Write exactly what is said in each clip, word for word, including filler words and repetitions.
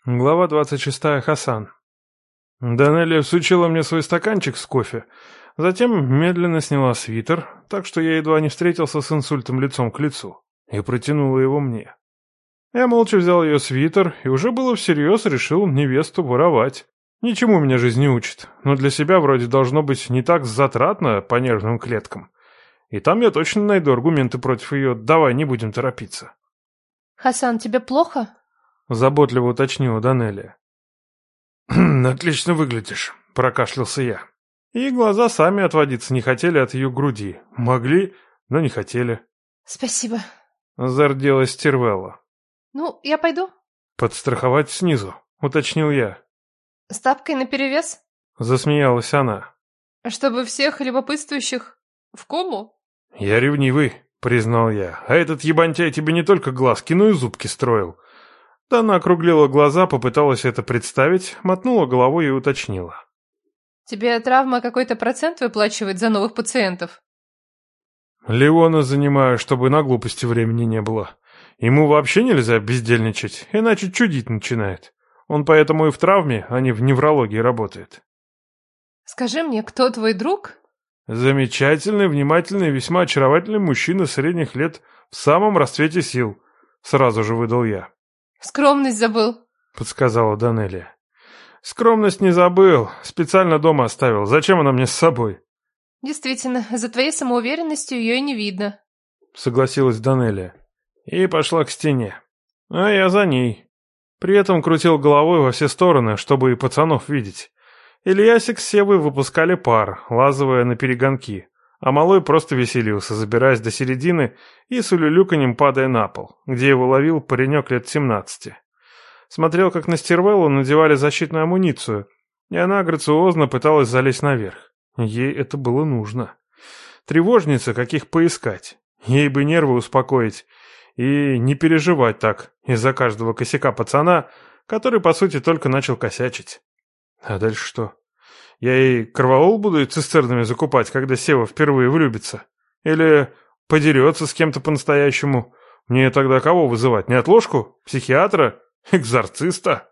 Глава двадцать шестая. Хасан. Данелия всучила мне свой стаканчик с кофе, затем медленно сняла свитер, так что я едва не встретился с инсультом лицом к лицу, и протянула его мне. Я молча взял ее свитер и уже было всерьез решил невесту воровать. Ничему меня жизнь не учит, но для себя вроде должно быть не так затратно по нервным клеткам. И там я точно найду аргументы против ее «давай не будем торопиться». «Хасан, тебе плохо?» — заботливо уточнила Данелия. «Отлично выглядишь», — прокашлялся я. И глаза сами отводиться не хотели от ее груди. Могли, но не хотели. «Спасибо», — зарделась Тирвелла. «Ну, я пойду?» «Подстраховать снизу», — уточнил я. «С тапкой наперевес?» — засмеялась она. «Чтобы всех любопытствующих в кому?» «Я ревнивый», — признал я. «А этот ебантяй тебе не только глазки, но и зубки строил». Да она округлила глаза, попыталась это представить, мотнула головой и уточнила. «Тебе травма какой-то процент выплачивает за новых пациентов?» «Леона занимаю, чтобы на глупости времени не было. Ему вообще нельзя бездельничать, иначе чудить начинает. Он поэтому и в травме, а не в неврологии работает». «Скажи мне, кто твой друг?» «Замечательный, внимательный, весьма очаровательный мужчина средних лет в самом расцвете сил», — сразу же выдал я. «Скромность забыл», — подсказала Данелия. «Скромность не забыл, специально дома оставил. Зачем она мне с собой?» «Действительно, за твоей самоуверенностью ее и не видно», — согласилась Данелия. И пошла к стене. А я за ней. При этом крутил головой во все стороны, чтобы и пацанов видеть. Ильясик с Севой выпускали пар, лазывая на перегонки, а малой просто веселился, забираясь до середины и с улюлюканьем падая на пол, где его ловил паренек лет семнадцати. Смотрел, как на Стервеллу надевали защитную амуницию, и она грациозно пыталась залезть наверх. Ей это было нужно. Тревожница, каких поискать. Ей бы нервы успокоить и не переживать так из-за каждого косяка пацана, который, по сути, только начал косячить. А дальше что? Я ей корвалол буду цистернами закупать, когда Сева впервые влюбится? Или подерется с кем-то по-настоящему? Мне тогда кого вызывать? Неотложку? Психиатра? Экзорциста?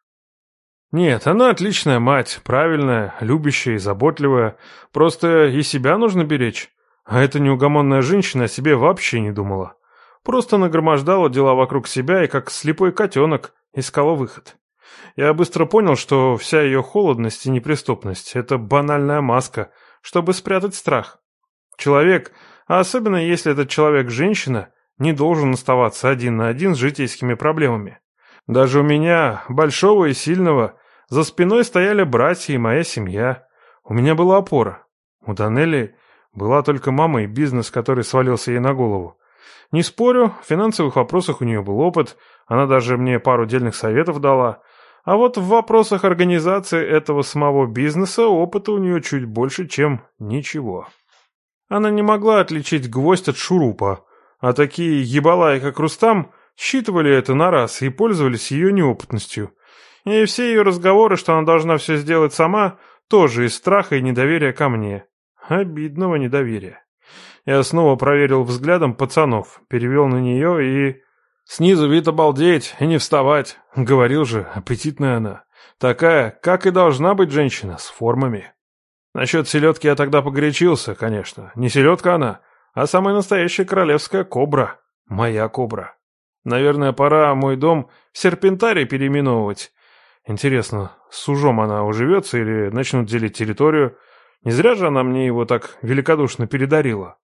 Нет, она отличная мать, правильная, любящая и заботливая. Просто и себя нужно беречь. А эта неугомонная женщина о себе вообще не думала. Просто нагромождала дела вокруг себя и, как слепой котенок, искала выход. Я быстро понял, что вся ее холодность и неприступность — это банальная маска, чтобы спрятать страх. Человек, а особенно если этот человек женщина, не должен оставаться один на один с житейскими проблемами. Даже у меня, большого и сильного, за спиной стояли братья и моя семья. У меня была опора. У Данелии была только мама и бизнес, который свалился ей на голову. Не спорю, в финансовых вопросах у нее был опыт, она даже мне пару дельных советов дала. А вот в вопросах организации этого самого бизнеса опыта у нее чуть больше, чем ничего. Она не могла отличить гвоздь от шурупа, а такие ебалаи, как Рустам, считывали это на раз и пользовались ее неопытностью. И все ее разговоры, что она должна все сделать сама, тоже из страха и недоверия ко мне. Обидного недоверия. Я снова проверил взглядом пацанов, перевел на нее и... «Снизу вид обалдеть и не вставать», — говорил же, аппетитная она. Такая, как и должна быть женщина, с формами. Насчет селедки я тогда погорячился, конечно. Не селедка она, а самая настоящая королевская кобра. Моя кобра. Наверное, пора мой дом в серпентарий переименовывать. Интересно, с ужом она уживется или начнут делить территорию? Не зря же она мне его так великодушно передарила.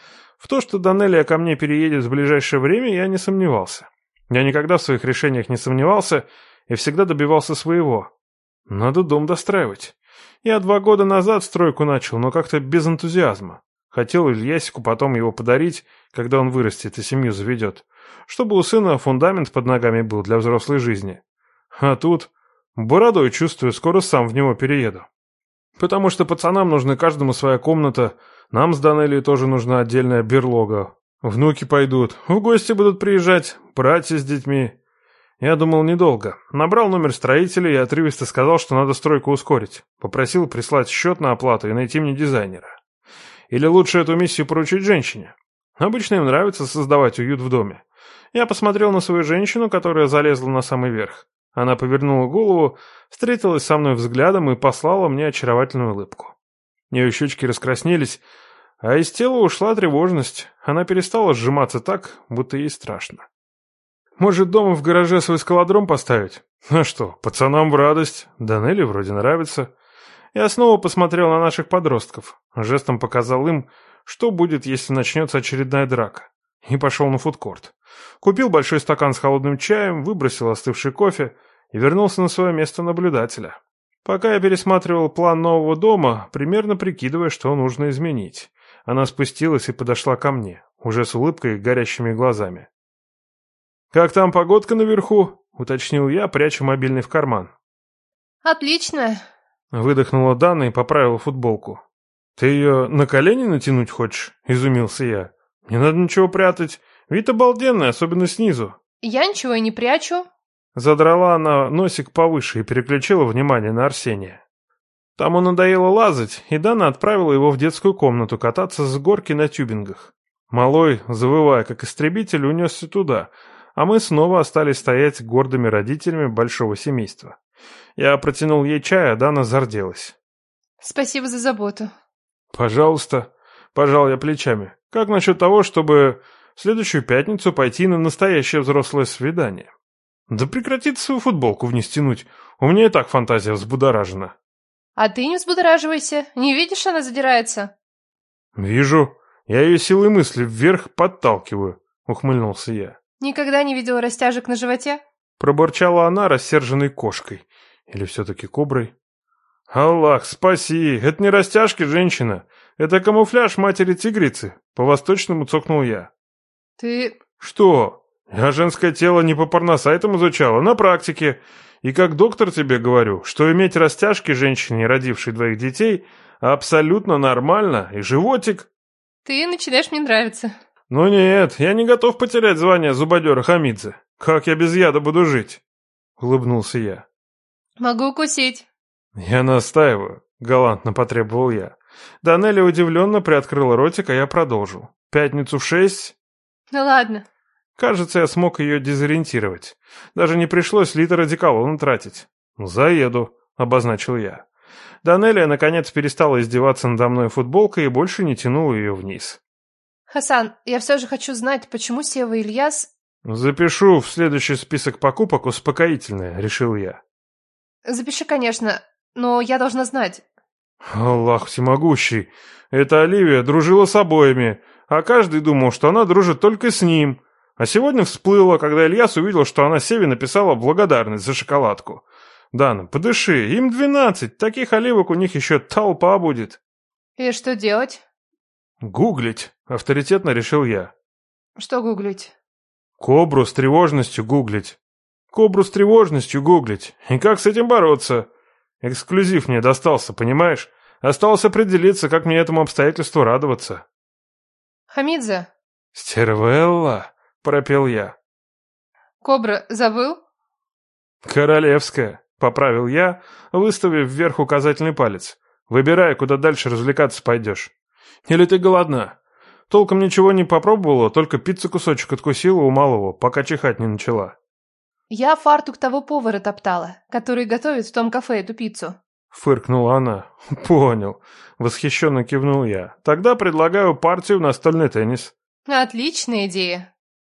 В то, что Данелия ко мне переедет в ближайшее время, я не сомневался. Я никогда в своих решениях не сомневался и всегда добивался своего. Надо дом достраивать. Я два года назад стройку начал, но как-то без энтузиазма. Хотел Ильясику потом его подарить, когда он вырастет и семью заведет, чтобы у сына фундамент под ногами был для взрослой жизни. А тут бородой чувствую, скоро сам в него перееду. Потому что пацанам нужна каждому своя комната, нам с Данелией тоже нужна отдельная берлога. Внуки пойдут, в гости будут приезжать, братья с детьми. Я думал недолго. Набрал номер строителя и отрывисто сказал, что надо стройку ускорить. Попросил прислать счет на оплату и найти мне дизайнера. Или лучше эту миссию поручить женщине. Обычно им нравится создавать уют в доме. Я посмотрел на свою женщину, которая залезла на самый верх. Она повернула голову, встретилась со мной взглядом и послала мне очаровательную улыбку. Ее щечки раскраснелись, а из тела ушла тревожность. Она перестала сжиматься так, будто ей страшно. Может, дома в гараже свой скалодром поставить? Ну что, пацанам в радость. Данелли вроде нравится. Я снова посмотрел на наших подростков. Жестом показал им, что будет, если начнется очередная драка. И пошел на фудкорт. Купил большой стакан с холодным чаем, выбросил остывший кофе и вернулся на свое место наблюдателя. Пока я пересматривал план нового дома, примерно прикидывая, что нужно изменить. Она спустилась и подошла ко мне, уже с улыбкой и горящими глазами. «Как там погодка наверху?» — уточнил я, пряча мобильный в карман. Отлично. Выдохнула Дана и поправила футболку. «Ты ее на колени натянуть хочешь?» — изумился я. «Не надо ничего прятать. Вид обалденный, особенно снизу». Я ничего и не прячу. Задрала она носик повыше и переключила внимание на Арсения. Тому надоело лазать, и Дана отправила его в детскую комнату кататься с горки на тюбингах. Малой, завывая как истребитель, унесся туда, а мы снова остались стоять гордыми родителями большого семейства. Я протянул ей чай, а Дана зарделась. Спасибо за заботу. «Пожалуйста», — пожал я плечами. «Как насчет того, чтобы в следующую пятницу пойти на настоящее взрослое свидание?» «Да прекрати ты свою футболку вниз тянуть, у меня и так фантазия взбудоражена». А ты не взбудораживайся. Не видишь, она задирается? «Вижу. Я ее силой мысли вверх подталкиваю», — ухмыльнулся я. Никогда не видел растяжек на животе? Пробурчала она рассерженной кошкой. Или все-таки коброй? «Аллах, спаси! Это не растяжки, женщина. Это камуфляж матери-тигрицы», — по-восточному цокнул я. Ты... «Что? Я женское тело не по порносайтам изучал, а на практике. И как доктор тебе говорю, что иметь растяжки женщине, родившей двоих детей, абсолютно нормально, и животик». Ты начинаешь мне нравиться. «Ну нет, я не готов потерять звание зубодера Хамидзе. Как я без яда буду жить?» — улыбнулся я. Могу укусить. «Я настаиваю», — галантно потребовал я. Данелли удивленно приоткрыла ротик, а я продолжил. «Пятницу в шесть?» Ну ладно. Кажется, я смог ее дезориентировать. Даже не пришлось литр одеколона тратить. «Заеду», — обозначил я. Данелли, наконец, перестала издеваться надо мной футболкой и больше не тянула ее вниз. Хасан, я все же хочу знать, почему Сева и Ильяс... «Запишу в следующий список покупок успокоительное», — решил я. Запиши, конечно, но я должна знать. Аллах всемогущий. Эта Оливия дружила с обоими, а каждый думал, что она дружит только с ним. А сегодня всплыла, когда Ильяс увидел, что она Севе написала благодарность за шоколадку. Дана, подыши, им двенадцать, таких оливок у них еще толпа будет. И что делать? Гуглить, авторитетно решил я. Что гуглить? Кобру с тревожностью гуглить. Кобру с тревожностью гуглить. И как с этим бороться? Эксклюзив мне достался, понимаешь? Осталось определиться, как мне этому обстоятельству радоваться. Хамидзе. «Стервелла», — пропел я. Кобра, забыл? «Королевская», — поправил я, выставив вверх указательный палец. «Выбирай, куда дальше развлекаться пойдешь. Или ты голодна? Толком ничего не попробовала, только пиццы кусочек откусила у малого, пока чихать не начала». Я фартук того повара топтала, который готовит в том кафе эту пиццу. Фыркнула она. «Понял», — восхищенно кивнул я. «Тогда предлагаю партию в настольный теннис». Отличная идея.